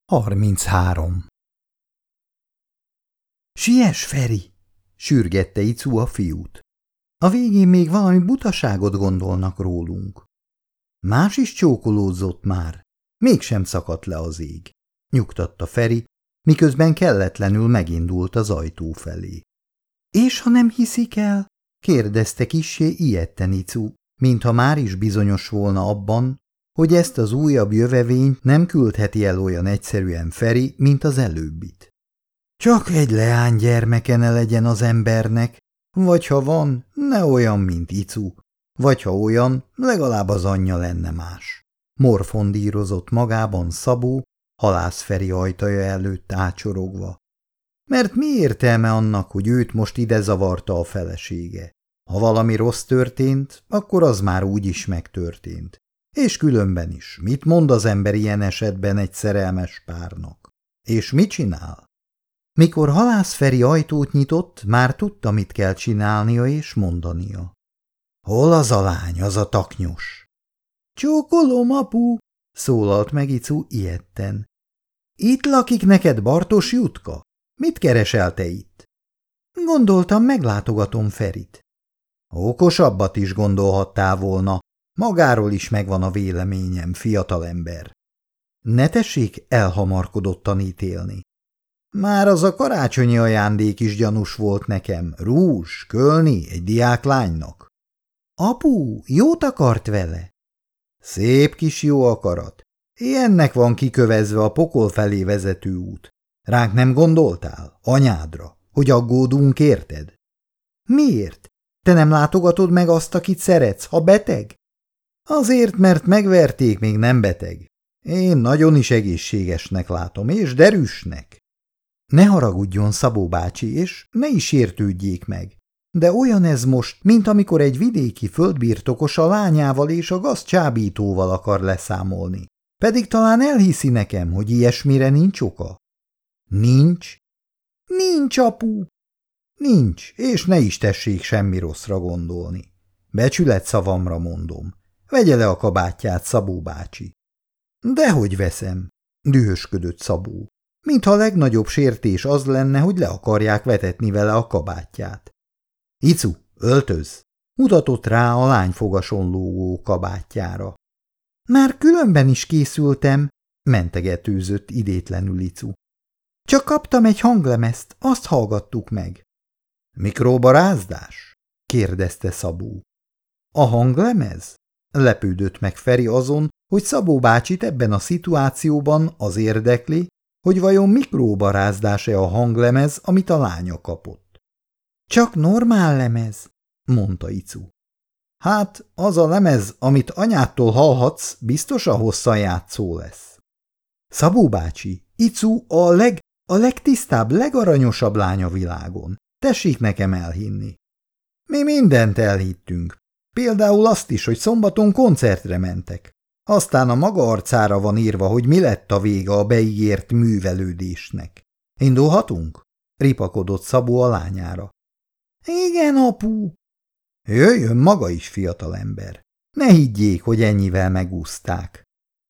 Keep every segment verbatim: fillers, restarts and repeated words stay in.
harminchárom. Siess, Feri! Sürgette Icu a fiút. A végén még valami butaságot gondolnak rólunk. Más is csókolódzott már, mégsem szakadt le az ég, nyugtatta Feri, miközben kelletlenül megindult az ajtó felé. És ha nem hiszik el? Kérdezte kissé ijedten Icu, mintha már is bizonyos volna abban, hogy ezt az újabb jövevényt nem küldheti el olyan egyszerűen Feri, mint az előbbit. Csak egy leánygyermeke ne legyen az embernek, vagy ha van, ne olyan, mint Icu, vagy ha olyan, legalább az anyja lenne más. Morfondírozott magában Szabó, Halász Feri ajtaja előtt ácsorogva. Mert mi értelme annak, hogy őt most ide zavarta a felesége? Ha valami rossz történt, akkor az már úgyis megtörtént. És különben is, mit mond az ember ilyen esetben egy szerelmes párnak? És mit csinál? Mikor Halász Feri ajtót nyitott, már tudta, mit kell csinálnia és mondania. Hol az a lány, az a taknyos? Csókolom, apu, szólalt meg Icu ijedten. Itt lakik neked Bartos Jutka? Mit keresel te itt? Gondoltam, meglátogatom Ferit. Okosabbat is gondolhattál volna, magáról is megvan a véleményem, fiatalember. Ne tessék elhamarkodottan ítélni. Már az a karácsonyi ajándék is gyanús volt nekem, rúzs, kölni egy diáklánynak. Apu, jót akart vele? Szép kis jó akarat. Ilyennek van kikövezve a pokol felé vezető út. Ránk nem gondoltál, anyádra, hogy aggódunk, érted? Miért? Te nem látogatod meg azt, akit szeretsz, ha beteg? Azért, mert megverték, még nem beteg. Én nagyon is egészségesnek látom, és derűsnek. Ne haragudjon, Szabó bácsi, és ne is értődjék meg. De olyan ez most, mint amikor egy vidéki földbirtokos a lányával és a gazcsábítóval akar leszámolni. Pedig talán elhiszi nekem, hogy ilyesmire nincs oka. Nincs? Nincs, apu! Nincs, és ne is tessék semmi rosszra gondolni. Becsület szavamra mondom. Vegye le a kabátját, Szabó bácsi. Dehogy veszem, dühösködött Szabó, mintha a legnagyobb sértés az lenne, hogy le akarják vetetni vele a kabátját. Icu, öltöz! Mutatott rá a lányfogason lógó kabátjára. Már különben is készültem, mentegetőzött idétlenül Icu. Csak kaptam egy hanglemezt, azt hallgattuk meg. Mikróbarázdás? Kérdezte Szabó. A hanglemez? Lepődött meg Feri azon, hogy Szabó bácsit ebben a szituációban az érdekli, hogy vajon mikróbarázdás-e a hanglemez, amit a lánya kapott. Csak normál lemez, mondta Icu. Hát, az a lemez, amit anyától hallhatsz, biztos a hosszajátszó lesz. Szabó bácsi, Icu a leg, a legtisztább, legaranyosabb lány a világon. Tessék nekem elhinni. Mi mindent elhittünk. Például azt is, hogy szombaton koncertre mentek. Aztán a maga arcára van írva, hogy mi lett a vége a beígért művelődésnek. Indulhatunk? Ripakodott Szabó a lányára. Igen, apu. Jöjjön maga is, fiatalember. Ne higgyék, hogy ennyivel megúszták.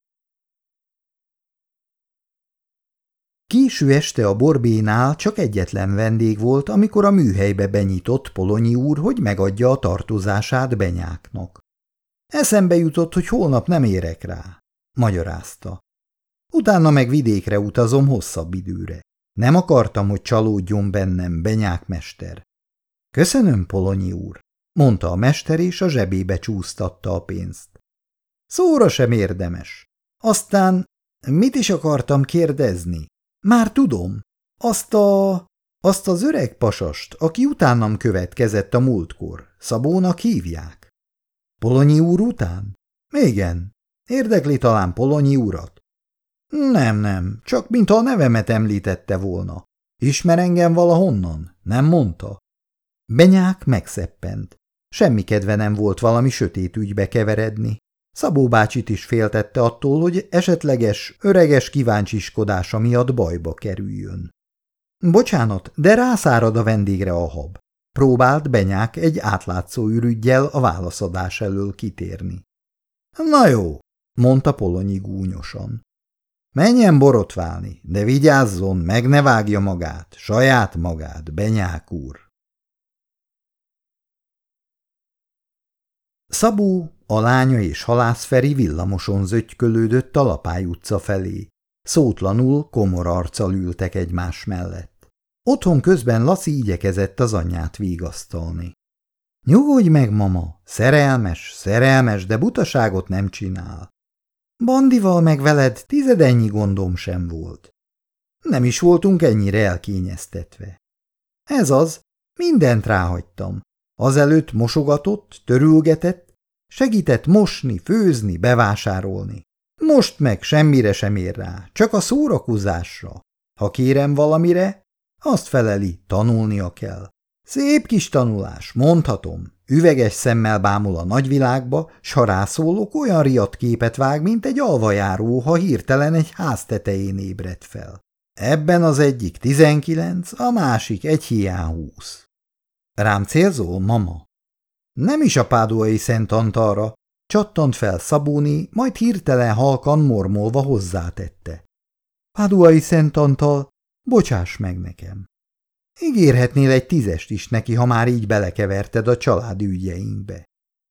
Késő este a Borbénál csak egyetlen vendég volt, amikor a műhelybe benyitott Polonyi úr, hogy megadja a tartozását Benyáknak. Eszembe jutott, hogy holnap nem érek rá, magyarázta. Utána meg vidékre utazom hosszabb időre. Nem akartam, hogy csalódjon bennem Benyák mester. Köszönöm, Polonyi úr, mondta a mester, és a zsebébe csúsztatta a pénzt. Szóra sem érdemes. Aztán mit is akartam kérdezni? Már tudom. Azt a... azt az öreg pasast, aki utánam következett a múltkor, Szabónak hívják. Polonyi úr után? Igen. Érdekli talán Polonyi urat? Nem, nem, csak mintha a nevemet említette volna. Ismer engem valahonnan? Nem mondta? Benyák megszeppent. Semmi kedve nem volt valami sötét ügybe keveredni. Szabó bácsit is féltette attól, hogy esetleges, öreges kíváncsiskodása miatt bajba kerüljön. Bocsánat, de rászárad a vendégre a hab. Próbált Benyák egy átlátszó ürüggyel a válaszadás elől kitérni. Na jó, mondta Polonyi gúnyosan. Menjen borotválni, de vigyázzon, meg ne vágja magát, saját magát, Benyák úr. Szabó, a lánya és Halász Feri villamoson zötykölődött a Lapály utca felé. Szótlanul, komor arccal ültek egymás mellett. Otthon közben Laci igyekezett az anyját vigasztalni. Nyugodj meg, mama, szerelmes, szerelmes, de butaságot nem csinál. Bandival meg veled tizedennyi gondom sem volt. Nem is voltunk ennyire elkényeztetve. Ez az, mindent ráhagytam. Azelőtt mosogatott, törülgetett, segített mosni, főzni, bevásárolni. Most meg semmire sem ér rá, csak a szórakozásra. Ha kérem valamire, azt feleli, tanulnia kell. Szép kis tanulás, mondhatom. Üveges szemmel bámul a nagyvilágba, s ha rászólok, olyan riadt képet vág, mint egy alvajáró, ha hirtelen egy ház tetején ébred fel. Ebben az egyik tizenkilenc, a másik egy hiány húsz. Rám célzol, mama? Nem is a páduai Szent Antalra, csattant fel Szabóné, majd hirtelen halkan mormolva hozzátette. Páduai Szent Antal, bocsáss meg nekem. Ígérhetnél egy tízest is neki, ha már így belekeverted a családi ügyeinkbe.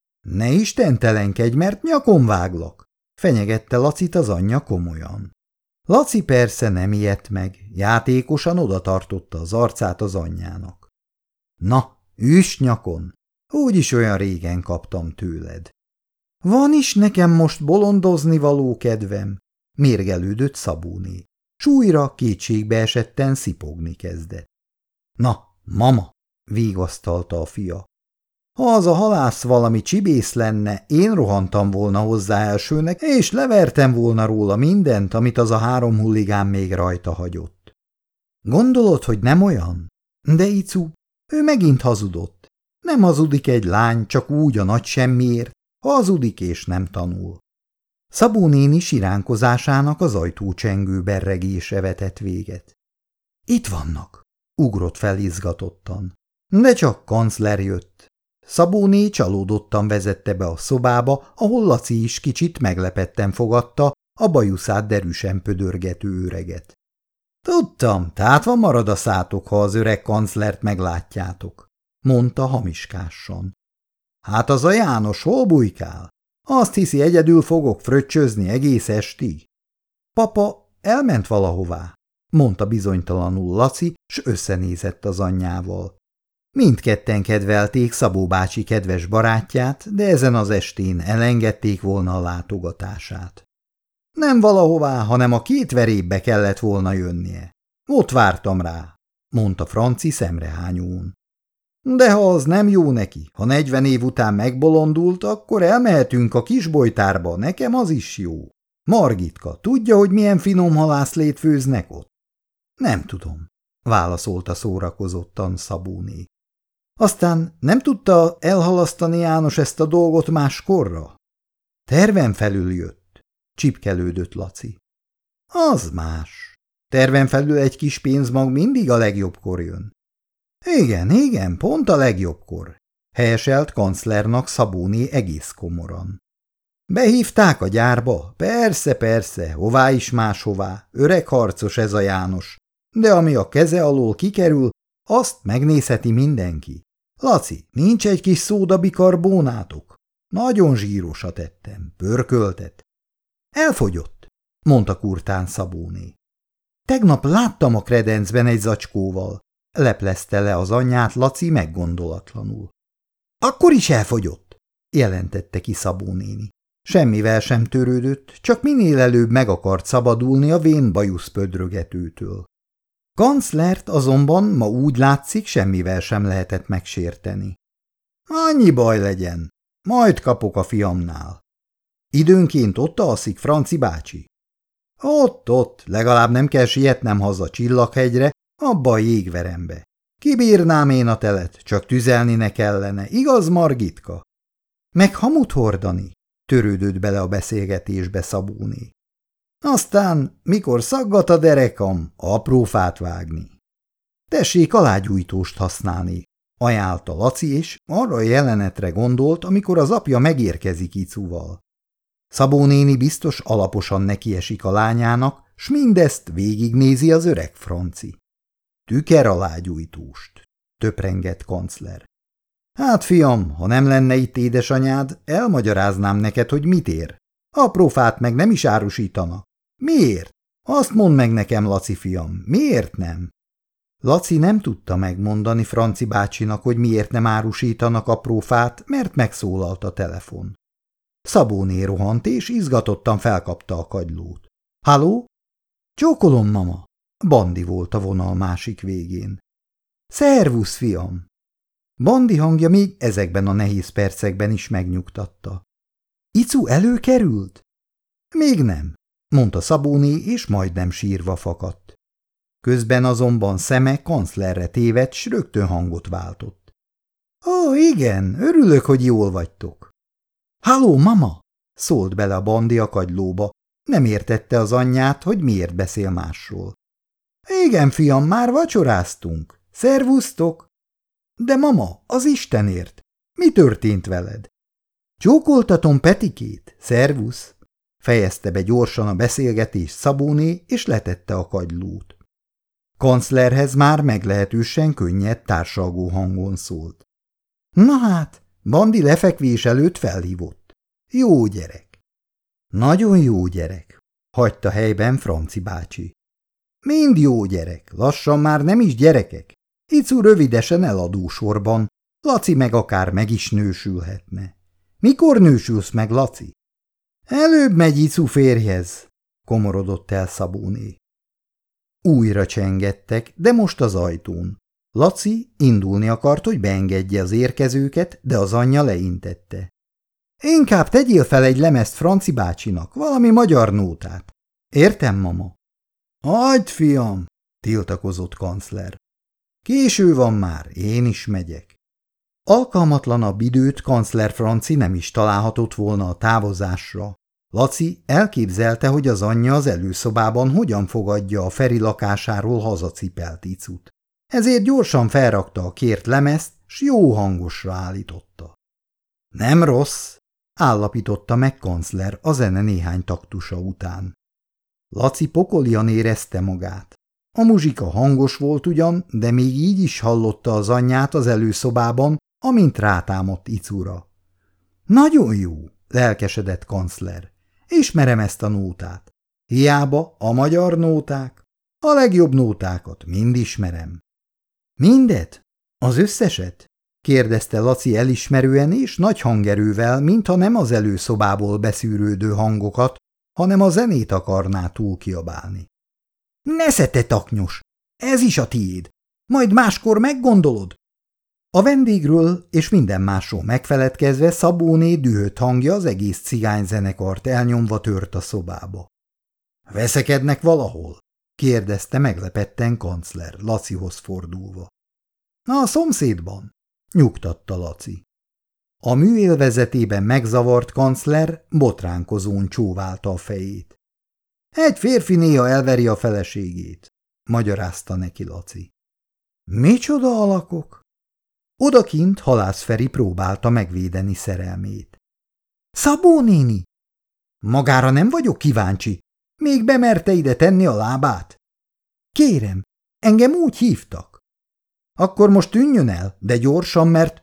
Ne istentelenkedj, mert nyakon váglak, fenyegette Lacit az anyja komolyan. Laci persze nem ijedt meg, játékosan odatartotta az arcát az anyjának. Na, üss nyakon, úgyis olyan régen kaptam tőled. Van is nekem most bolondozni való kedvem, mérgelődött Szabóné, s újra kétségbe esetten szipogni kezdett. Na, mama, vigasztalta a fia. Ha az a halász valami csibész lenne, én rohantam volna hozzá elsőnek, és levertem volna róla mindent, amit az a három huligán még rajta hagyott. Gondolod, hogy nem olyan? De Icu, ő megint hazudott. Nem hazudik egy lány csak úgy a nagy semmiért, hazudik és nem tanul. Szabó néni siránkozásának az ajtócsengő berregése vetett véget. Itt vannak, ugrott fel izgatottan. De csak kancler jött. Szabóné csalódottan vezette be a szobába, ahol Laci is kicsit meglepetten fogadta a bajuszát derűsen pödörgető öreget. Tudtam, tátva marad a szátok, ha az öreg kanclert meglátjátok, mondta hamiskássan. Hát az a János hol bujkál? Azt hiszi, egyedül fogok fröccsözni egész estig? Papa elment valahová, mondta bizonytalanul Laci, s összenézett az anyjával. Mindketten kedvelték Szabó bácsi kedves barátját, de ezen az estén elengedték volna a látogatását. Nem valahová, hanem a két verébe kellett volna jönnie. Ott vártam rá, mondta Franci szemrehányón. De ha az nem jó neki, ha negyven év után megbolondult, akkor elmehetünk a kisbolytárba, nekem az is jó. Margitka, tudja, hogy milyen finom halászlét főznek ott? Nem tudom, válaszolta szórakozottan Szabóné. Aztán nem tudta elhalasztani János ezt a dolgot máskorra? Terven felül jött, csipkelődött Laci. Az más. Terven felül egy kis pénzmag mindig a legjobbkor jön. Igen, igen, pont a legjobbkor, helyeselt kanclernak Szabóné egész komoran. Behívták a gyárba? Persze, persze, hová is máshová, öreg harcos ez a János, de ami a keze alól kikerül, azt megnézheti mindenki. Laci, nincs egy kis szódabikarbónátok? Nagyon zsírosat ettem, pörköltet. Elfogyott, mondta kurtán Szabóné. Tegnap láttam a kredencben egy zacskóval, leplezte le az anyját Laci meggondolatlanul. Akkor is elfogyott, jelentette ki Szabó néni. Semmivel sem törődött, csak minél előbb meg akart szabadulni a vén bajuszpödrögetőtől. Kanclert azonban ma úgy látszik, semmivel sem lehetett megsérteni. Annyi baj legyen, majd kapok a fiamnál. Időnként ott alszik Franci bácsi. Ott, ott, legalább nem kell sietnem haza Csillaghegyre, abba a jégverembe. Kibírnám én a telet, csak tüzelni ne kellene, igaz, Margitka? Meg hamut hordani, törődött bele a beszélgetésbe Szabóné. Aztán, mikor szaggat a derekam, apró fát vágni. Tessék alágyújtóst használni, ajánlta Laci, és arra a jelenetre gondolt, amikor az apja megérkezik Icuval. Szabó néni biztos alaposan nekiesik a lányának, s mindezt végignézi az öreg franci. Tüker alágyújtóst, töprengett kancler. Hát, fiam, ha nem lenne itt édesanyád, elmagyaráznám neked, hogy mit ér. Aprófát meg nem is árusítanak. Miért? Azt mondd meg nekem, Laci fiam, miért nem? Laci nem tudta megmondani Franci bácsinak, hogy miért nem árusítanak aprófát, mert megszólalt a telefon. Szabóné rohant, és izgatottan felkapta a kagylót. – Halló? – Csókolom, mama! Bandi volt a vonal másik végén. – Szervusz, fiam! Bandi hangja még ezekben a nehéz percekben is megnyugtatta. – Icu előkerült? – Még nem, mondta Szabóné, és majdnem sírva fakadt. Közben azonban szeme kanclerre tévedt, s rögtön hangot váltott. – Ó, igen, örülök, hogy jól vagytok. – Halló, mama! – szólt bele a Bandi a kagylóba. Nem értette az anyját, hogy miért beszél másról. – Igen, fiam, már vacsoráztunk. Szervusztok! – De mama, az Istenért! Mi történt veled? – Csókoltatom Petikét. Szervusz! Fejezte be gyorsan a beszélgetést Szabóné, és letette a kagylót. Kanclerhez már meglehetősen könnyed, társalgó hangon szólt. Na hát, Bandi lefekvés előtt felhívott. Jó gyerek. Nagyon jó gyerek, hagyta helyben Franci bácsi. Mind jó gyerek, lassan már nem is gyerekek. Icu rövidesen eladó sorban, Laci meg akár meg is nősülhetne. Mikor nősülsz meg, Laci? Előbb megy Icu férjhez, komorodott el Szabóné. Újra csengettek, de most az ajtón. Laci indulni akart, hogy beengedje az érkezőket, de az anyja leintette. Inkább tegyél fel egy lemezt Franci bácsinak, valami magyar nótát. Értem, mama? Hagyd, fiam, tiltakozott kancler. Késő van már, én is megyek. Alkalmatlanabb időt kancler Franci nem is találhatott volna a távozásra. Laci elképzelte, hogy az anyja az előszobában hogyan fogadja a Feri lakásáról hazacipelt Icut. Ezért gyorsan felrakta a kért lemezt, s jó hangosra állította. Nem rossz, állapította meg kancler a zene néhány taktusa után. Laci pokolian érezte magát. A muzsika hangos volt ugyan, de még így is hallotta az anyját az előszobában, amint rátámadt Icura. Nagyon jó, lelkesedett kancler. Ismerem ezt a nótát. Hiába a magyar nóták, a legjobb nótákat mind ismerem. Mindet? Az összeset? Kérdezte Laci elismerően és nagy hangerővel, mintha nem az előszobából beszűrődő hangokat, hanem a zenét akarná túlkiabálni. Nesze te taknyos! Ez is a tiéd! Majd máskor meggondolod! A vendégről és minden másról megfeledkezve Szabóné dühött hangja az egész cigányzenekart elnyomva tört a szobába. – Veszekednek valahol? – kérdezte meglepetten kancler, Lacihoz fordulva. – A szomszédban – nyugtatta Laci. A műélvezetében megzavart kancler botránkozón csóválta a fejét. – Egy férfi néha elveri a feleségét – magyarázta neki Laci. – Micsoda alakok? Odakint Halász Feri próbálta megvédeni szerelmét. – Szabó néni! Magára nem vagyok kíváncsi. Még bemerte ide tenni a lábát? – Kérem, engem úgy hívtak. – Akkor most tűnjön el, de gyorsan, mert…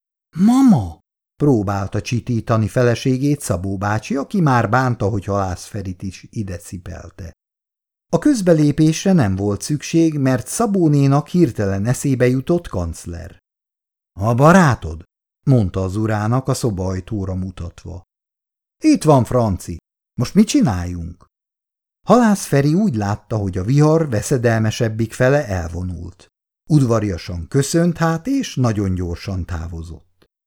– Mama! Próbálta csitítani feleségét Szabó bácsi, aki már bánta, hogy Halász Ferit is ide cipelte. A közbelépésre nem volt szükség, mert Szabónénak hirtelen eszébe jutott kancler. – A barátod? – mondta az urának a szobaajtóra mutatva. – Itt van Franci. Most mit csináljunk? Halász Feri úgy látta, hogy a vihar veszedelmesebbik fele elvonult. Udvariasan köszönt hát, és nagyon gyorsan távozott.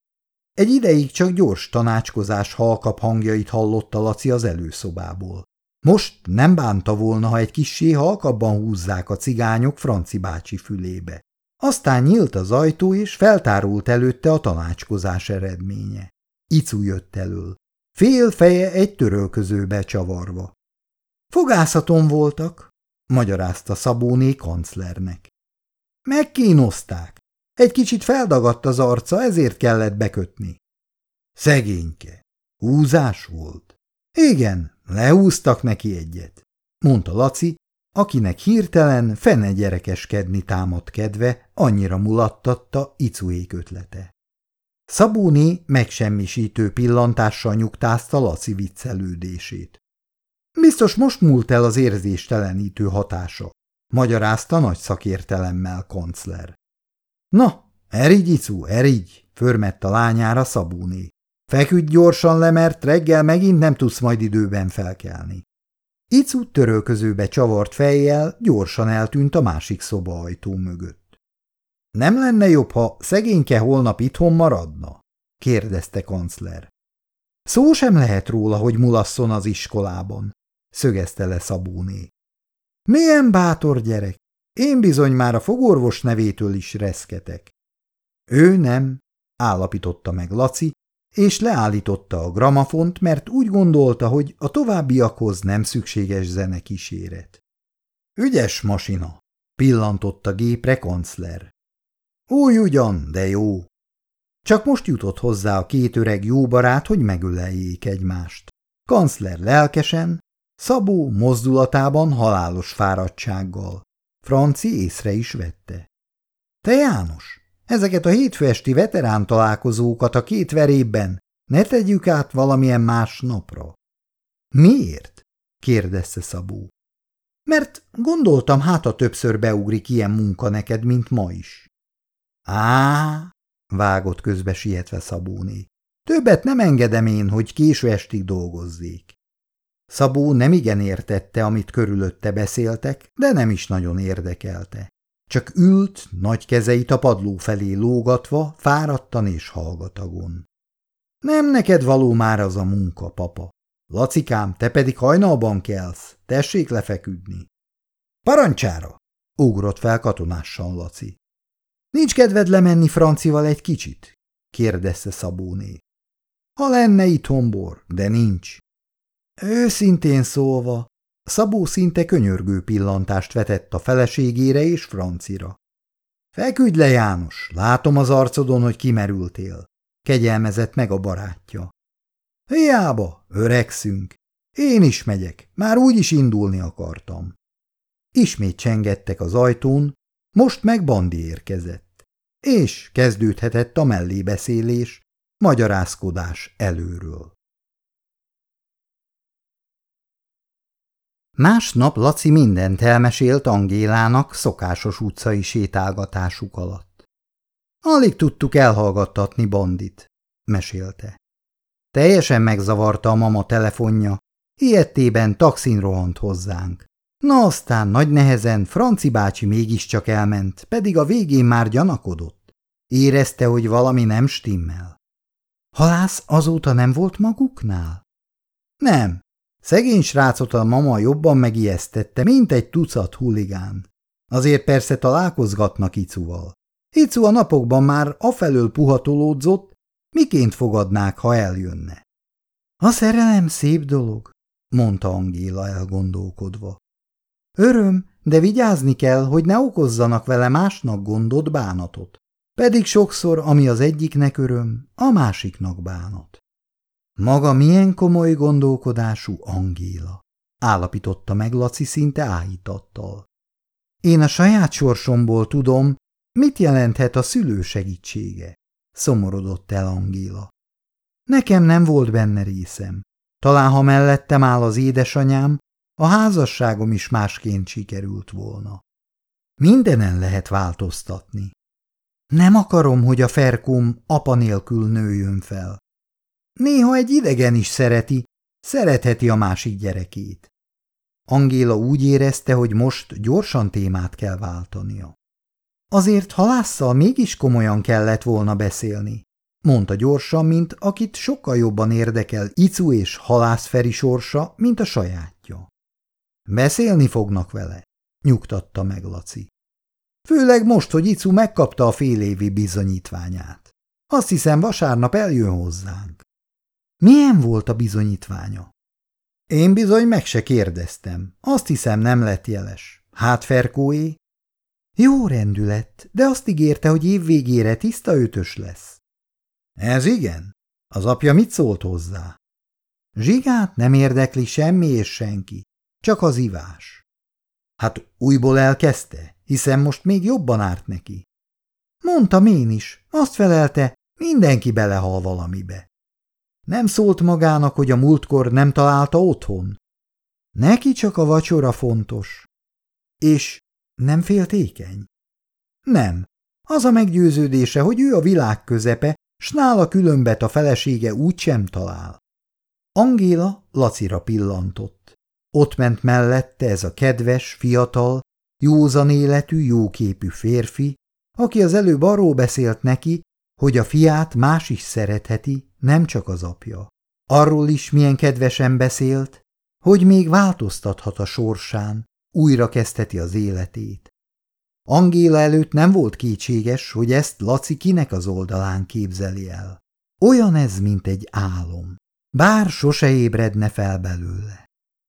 Egy ideig csak gyors tanácskozás halkabb hangjait hallotta Laci az előszobából. Most nem bánta volna, ha egy kissé halkabban húzzák a cigányok Franci bácsi fülébe. Aztán nyílt az ajtó, és feltárult előtte a tanácskozás eredménye. Icu jött elől. Fél feje egy törölközőbe csavarva. Fogászaton voltak, magyarázta Szabóné kanclernek. Megkínozták. Egy kicsit feldagadt az arca, ezért kellett bekötni. Szegényke. Húzás volt. Igen, lehúztak neki egyet, mondta Laci, akinek hirtelen fene gyerekeskedni támadt kedve, annyira mulattatta Icuék ötlete. Szabóné megsemmisítő pillantással nyugtázta Laci viccelődését. Biztos most múlt el az érzéstelenítő hatása, magyarázta nagy szakértelemmel kancler. Na, erigy, Icu, erigy, förmett a lányára Szabóné. Feküdj gyorsan le, mert reggel megint nem tudsz majd időben felkelni. Icu törölközőbe csavart fejjel gyorsan eltűnt a másik szoba ajtó mögött. Nem lenne jobb, ha szegényke holnap itthon maradna? kérdezte kancler. Szó sem lehet róla, hogy mulasszon az iskolában, szögezte le Szabóné. Milyen bátor gyerek! Én bizony már a fogorvos nevétől is reszketek. Ő nem, állapította meg Laci, és leállította a gramafont, mert úgy gondolta, hogy a továbbiakhoz nem szükséges zenekíséret. Ügyes masina, pillantott a gépre kancler. Új ugyan, de jó. Csak most jutott hozzá a két öreg jó barát, hogy megöleljék egymást. Kancler lelkesen, Szabó mozdulatában halálos fáradtsággal. Franci észre is vette. Te János, ezeket a hétfő esti veterán találkozókat a két verében ne tegyük át valamilyen más napra. Miért? kérdezte Szabó. Mert gondoltam, hát a többször beugrik ilyen munka neked, mint ma is. Á, vágott közbe sietve Szabóné. Többet nem engedem én, hogy késő estig dolgozzék. Szabó nem igen értette, amit körülötte beszéltek, de nem is nagyon érdekelte. Csak ült, nagy kezeit a padló felé lógatva, fáradtan és hallgatagon. Nem neked való már az a munka, papa. Lacikám, te pedig hajnalban kelsz, tessék lefeküdni. Parancsára! Ugrott fel katonással Laci. Nincs kedved lemenni Francival egy kicsit? kérdezte Szabóné. Ha lenne itthon bor, de nincs. Őszintén szólva, Szabó szinte könyörgő pillantást vetett a feleségére és Francira. Feküdj le, János, látom az arcodon, hogy kimerültél, kegyelmezett meg a barátja. Hiába, öregszünk. Én is megyek, már úgy is indulni akartam. Ismét csengettek az ajtón, most meg Bandi érkezett, és kezdődhetett a mellébeszélés, magyarázkodás előről. Másnap Laci mindent elmesélt Angélának szokásos utcai sétálgatásuk alatt. Alig tudtuk elhallgattatni Bandit, mesélte. Teljesen megzavarta a mama telefonja, ilyettében taxin rohant hozzánk. Na aztán nagy nehezen Franci bácsi mégiscsak elment, pedig a végén már gyanakodott. Érezte, hogy valami nem stimmel. Halász azóta nem volt maguknál? Nem. Szegény srácot a mama jobban megijesztette, mint egy tucat huligán. Azért persze találkozgatnak Icuval. Icu a napokban már afelől puhatolódzott, miként fogadnák, ha eljönne. A szerelem szép dolog, mondta Angéla elgondolkodva. Öröm, de vigyázni kell, hogy ne okozzanak vele másnak gondot, bánatot. Pedig sokszor, ami az egyiknek öröm, a másiknak bánat. Maga milyen komoly gondolkodású Angéla, állapította meg Laci szinte áhítattal. Én a saját sorsomból tudom, mit jelenthet a szülő segítsége, szomorodott el Angéla. Nekem nem volt benne részem. Talán ha mellettem áll az édesanyám, a házasságom is másként sikerült volna. Mindenen lehet változtatni. Nem akarom, hogy a Ferkóm apa nélkül nőjön fel. Néha egy idegen is szereti, szeretheti a másik gyerekét. Angéla úgy érezte, hogy most gyorsan témát kell váltania. Azért Halásszal mégis komolyan kellett volna beszélni, mondta gyorsan, mint akit sokkal jobban érdekel Icu és Halász Feri sorsa, mint a sajátja. Beszélni fognak vele, nyugtatta meg Laci. Főleg most, hogy Icu megkapta a félévi bizonyítványát. Azt hiszem, vasárnap eljön hozzánk. Milyen volt a bizonyítványa? Én bizony meg se kérdeztem. Azt hiszem, nem lett jeles. Hát Ferkóé? Jó rendű lett, de azt ígérte, hogy év végére tiszta ötös lesz. Ez igen? Az apja mit szólt hozzá? Zsigát nem érdekli semmi és senki. csak az ivás. Hát újból elkezdte, hiszen most még jobban árt neki. Mondtam én is, azt felelte, mindenki belehal valamibe. Nem szólt magának, hogy a múltkor nem találta otthon. Neki csak a vacsora fontos. És nem féltékeny? Nem. Az a meggyőződése, hogy ő a világ közepe, s nála különbet a felesége úgysem talál. Angéla Lacira pillantott. Ott ment mellette ez a kedves, fiatal, józan életű, jóképű férfi, aki az előbb arról beszélt neki, hogy a fiát más is szeretheti, nem csak az apja. Arról is milyen kedvesen beszélt, hogy még változtathat a sorsán, újra kezdheti az életét. Angéla előtt nem volt kétséges, hogy ezt Laci kinek az oldalán képzeli el. Olyan ez, mint egy álom, bár sose ébredne fel belőle.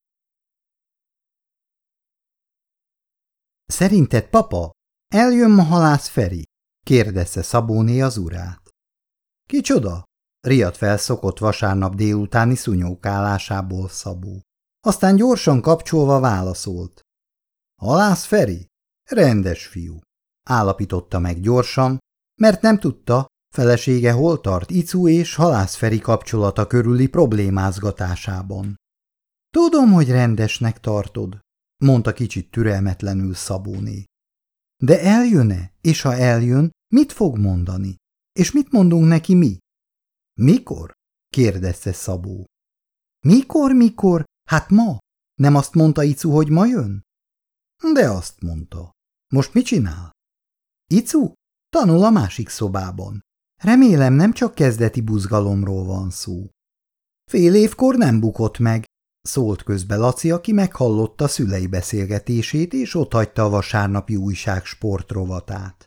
Szerinted, papa, eljön ma Halász Feri? Kérdezte Szabóné az urát. Kicsoda? Riadt fel szokott vasárnap délutáni szunyókálásából Szabó. Aztán gyorsan kapcsolva válaszolt. Halász Feri? Rendes fiú, állapította meg gyorsan, mert nem tudta, felesége hol tart Icu és Halász Feri kapcsolata körüli problémázgatásában. Tudom, hogy rendesnek tartod, mondta kicsit türelmetlenül Szabóné. De eljön-e, és ha eljön, mit fog mondani? És mit mondunk neki mi? Mikor? kérdezte Szabó. Mikor, mikor? Hát ma? Nem azt mondta Icu, hogy ma jön? De azt mondta. Most mit csinál? Icu? Tanul a másik szobában. Remélem nem csak kezdeti buzgalomról van szó. Fél évkor nem bukott meg, szólt közbe Laci, aki meghallotta szülei beszélgetését, és otthagyta a vasárnapi újság sportrovatát.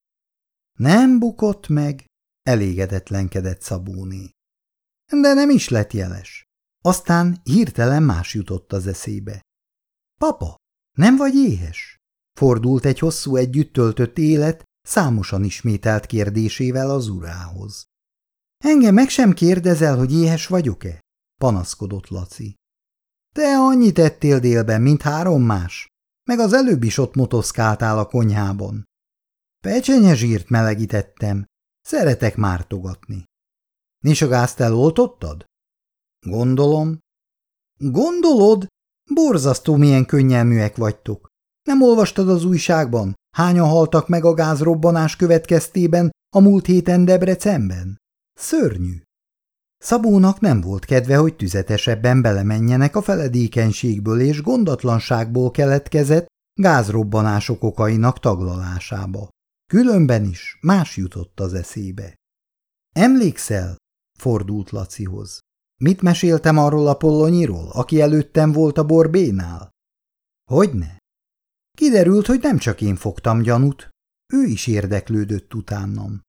Nem bukott meg, elégedetlenkedett Szabóné. De nem is lett jeles. Aztán hirtelen más jutott az eszébe. Papa, nem vagy éhes? Fordult egy hosszú együtt töltött élet számosan ismételt kérdésével az urához. Engem meg sem kérdezel, hogy éhes vagyok-e? Panaszkodott Laci. Te annyit ettél délben, mint három más, meg az előbb is ott motoszkáltál a konyhában. Pecsenyezsírt melegítettem, szeretek mártogatni. És a gázt eloltottad? Gondolom. Gondolod? Borzasztó milyen könnyelműek vagytok. Nem olvastad az újságban? Hányan haltak meg a gázrobbanás következtében a múlt héten Debrecenben? Szörnyű. Szabónak nem volt kedve, hogy tüzetesebben belemenjenek a feledékenységből és gondatlanságból keletkezett gázrobbanások okainak taglalásába. Különben is más jutott az eszébe. Emlékszel? Fordult Lacihoz. Mit meséltem arról a Pollonyiról, aki előttem volt a borbénál? Hogyne? Kiderült, hogy nem csak én fogtam gyanút, ő is érdeklődött utánam.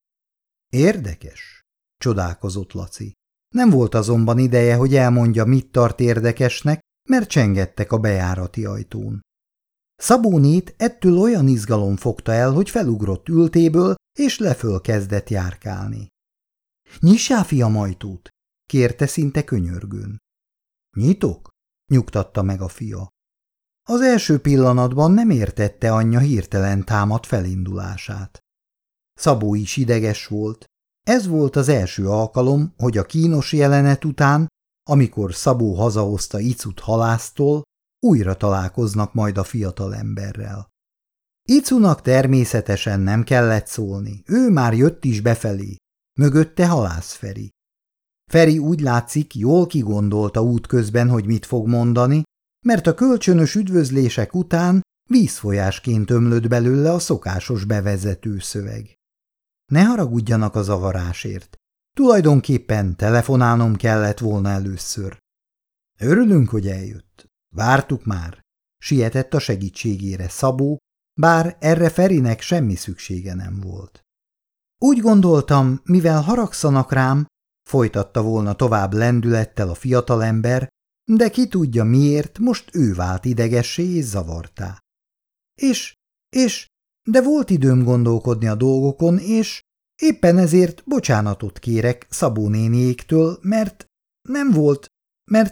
Érdekes? Csodálkozott Laci. Nem volt azonban ideje, hogy elmondja, mit tart érdekesnek, mert csengettek a bejárati ajtón. Szabónét ettől olyan izgalom fogta el, hogy felugrott ültéből, és leföl kezdett járkálni. Nyissál, fiam, ajtót! Kérte szinte könyörgőn. Nyitok? Nyugtatta meg a fia. Az első pillanatban nem értette anyja hirtelen támadt felindulását. Szabó is ideges volt. Ez volt az első alkalom, hogy a kínos jelenet után, amikor Szabó hazahozta Icut halásztól, újra találkoznak majd a fiatal emberrel. Icunak természetesen nem kellett szólni, ő már jött is befelé, mögötte Halász Feri. Feri úgy látszik, jól kigondolta útközben, hogy mit fog mondani, mert a kölcsönös üdvözlések után vízfolyásként ömlött belőle a szokásos bevezető szöveg. Ne haragudjanak a zavarásért. Tulajdonképpen telefonálnom kellett volna először. Örülünk, hogy eljött. Vártuk már. Sietett a segítségére Szabó, bár erre Ferinek semmi szüksége nem volt. Úgy gondoltam, mivel haragszanak rám, folytatta volna tovább lendülettel a fiatalember, de ki tudja miért, most ő vált idegessé és zavartá. És, és, de volt időm gondolkodni a dolgokon, és éppen ezért bocsánatot kérek Szabó néniéktől, mert nem volt, mert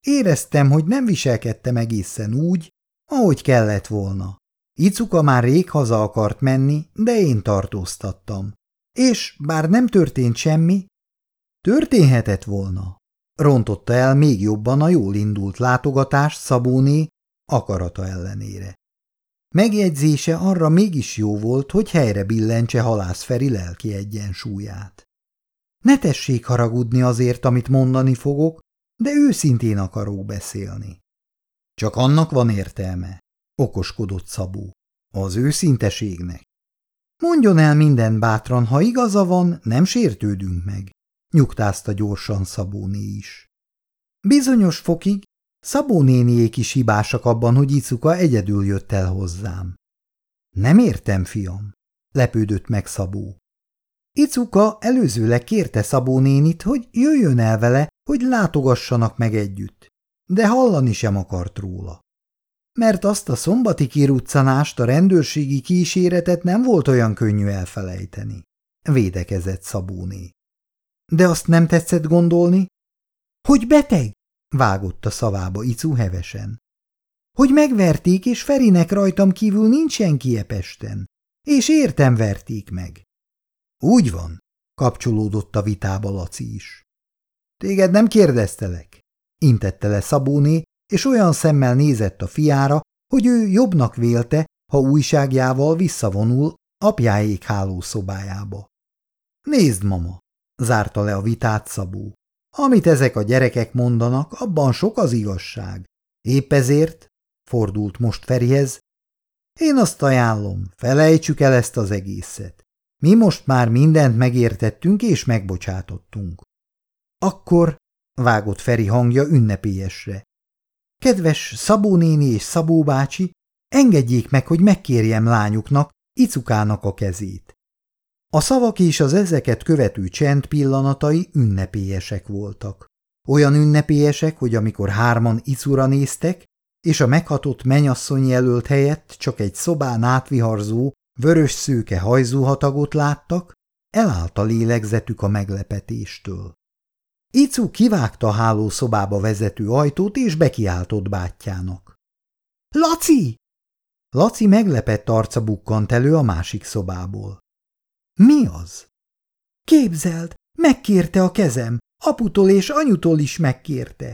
Éreztem, hogy nem viselkedtem egészen úgy, ahogy kellett volna. Icuka már rég haza akart menni, de én tartóztattam. És bár nem történt semmi, történhetett volna. Rontotta el még jobban a jól indult látogatást Szabóné akarata ellenére. Megjegyzése arra mégis jó volt, hogy helyre billentse Halász Feri lelki egyensúlyát. Ne tessék haragudni azért, amit mondani fogok, de őszintén akarok beszélni. Csak annak van értelme, okoskodott Szabó. Az őszinteségnek. Mondjon el mindent bátran, ha igaza van, nem sértődünk meg, nyugtázta gyorsan Szabóné is. Bizonyos fokig Szabó néniék is hibásak abban, hogy Icuka egyedül jött el hozzám. Nem értem, fiam, lepődött meg Szabó. Icuka előzőleg kérte Szabó nénit, hogy jöjjön el vele, hogy látogassanak meg együtt, de hallani sem akart róla. Mert azt a szombati kiruccanást, a rendőrségi kíséretet nem volt olyan könnyű elfelejteni, védekezett Szabóné. De azt nem tetszett gondolni? Hogy beteg? Vágott a szavába Icu hevesen. Hogy megverték, és Ferinek rajtam kívül nincs senki e Pesten, és értem verték meg. Úgy van, kapcsolódott a vitába Laci is. Téged nem kérdeztelek, intette le Szabóné, és olyan szemmel nézett a fiára, hogy ő jobbnak vélte, ha újságjával visszavonul apjáék hálószobájába. Nézd, mama, zárta le a vitát Szabó. Amit ezek a gyerekek mondanak, abban sok az igazság. Épp ezért, fordult most Ferihez, én azt ajánlom, felejtsük el ezt az egészet. Mi most már mindent megértettünk és megbocsátottunk. Akkor, vágott Feri hangja ünnepélyesre. Kedves Szabó néni és Szabó bácsi, engedjék meg, hogy megkérjem lányuknak, Icukának a kezét. A szavak és az ezeket követő csend pillanatai ünnepélyesek voltak. Olyan ünnepélyesek, hogy amikor hárman Icura néztek, és a meghatott mennyasszony jelölt helyett csak egy szobán átviharzó, vörös szőke hajzóhatagot láttak, elállt a lélegzetük a meglepetéstől. Icu kivágta a hálószobába vezető ajtót, és bekiáltott bátyjának. – Laci! Laci meglepett arca bukkant elő a másik szobából. – Mi az? – Képzeld, megkérte a kezem, aputól és anyutól is megkérte.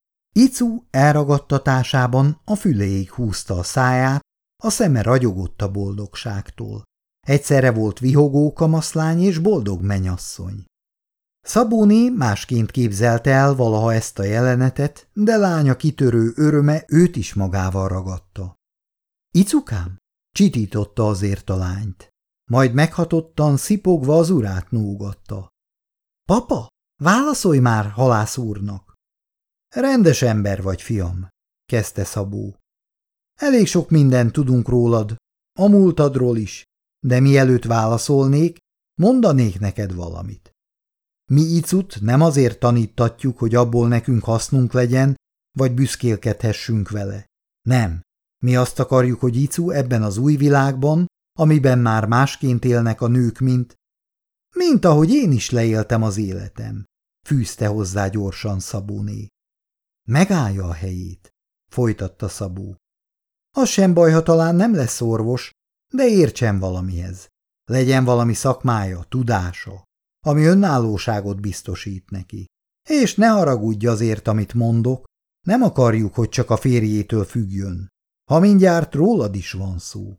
Icu elragadtatásában a füléig húzta a száját, a szeme ragyogott a boldogságtól. Egyszerre volt vihogó kamaszlány és boldog mennyasszony. Szabóné másként képzelte el valaha ezt a jelenetet, de lánya kitörő öröme őt is magával ragadta. – Icukám? – csitította azért a lányt. Majd meghatottan szipogva az urát nógatta. – Papa, válaszolj már Halász úrnak! – Rendes ember vagy, fiam – kezdte Szabó. – Elég sok mindent tudunk rólad, a múltadról is, de mielőtt válaszolnék, mondanék neked valamit. Mi Icut nem azért tanítatjuk, hogy abból nekünk hasznunk legyen, vagy büszkélkedhessünk vele. Nem, mi azt akarjuk, hogy Icu ebben az új világban, amiben már másként élnek a nők, mint... Mint ahogy én is leéltem az életem, fűzte hozzá gyorsan Szabóné. Megállja a helyét, folytatta Szabó. Az sem baj, ha talán nem lesz orvos, de értsen valamihez. Legyen valami szakmája, tudása, ami önállóságot biztosít neki. És ne haragudj azért, amit mondok, nem akarjuk, hogy csak a férjétől függjön, ha mindjárt rólad is van szó.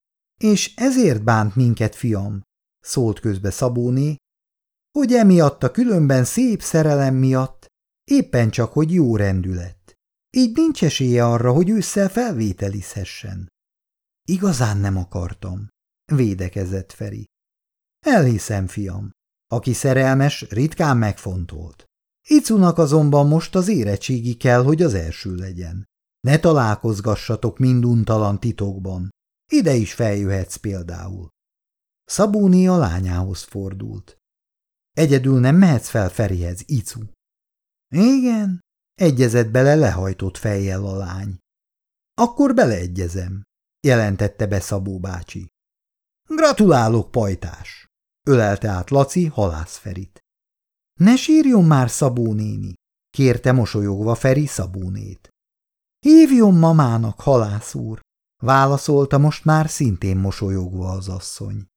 És ezért bánt minket, fiam, szólt közbe Szabóné, hogy emiatt a különben szép szerelem miatt, éppen csak, hogy jó rendület. Így nincs esélye arra, hogy ősszel felvételizhessen. Igazán nem akartam, védekezett Feri. Elhiszem, fiam. Aki szerelmes, ritkán megfontolt. Icunak azonban most az érettségi kell, hogy az első legyen. Ne találkozgassatok minduntalan titokban. Ide is feljöhetsz például. Szabóné a lányához fordult. Egyedül nem mehetsz fel Ferihez, Icu. Igen, egyezett bele lehajtott fejjel a lány. Akkor beleegyezem, jelentette be Szabó bácsi. Gratulálok, pajtás! Ölelte át Laci Halász Ferit. Ne sírjon már, Szabó néni, kérte mosolyogva Feri Szabónét. Hívjon mamának, halász úr, válaszolta most már szintén mosolyogva az asszony.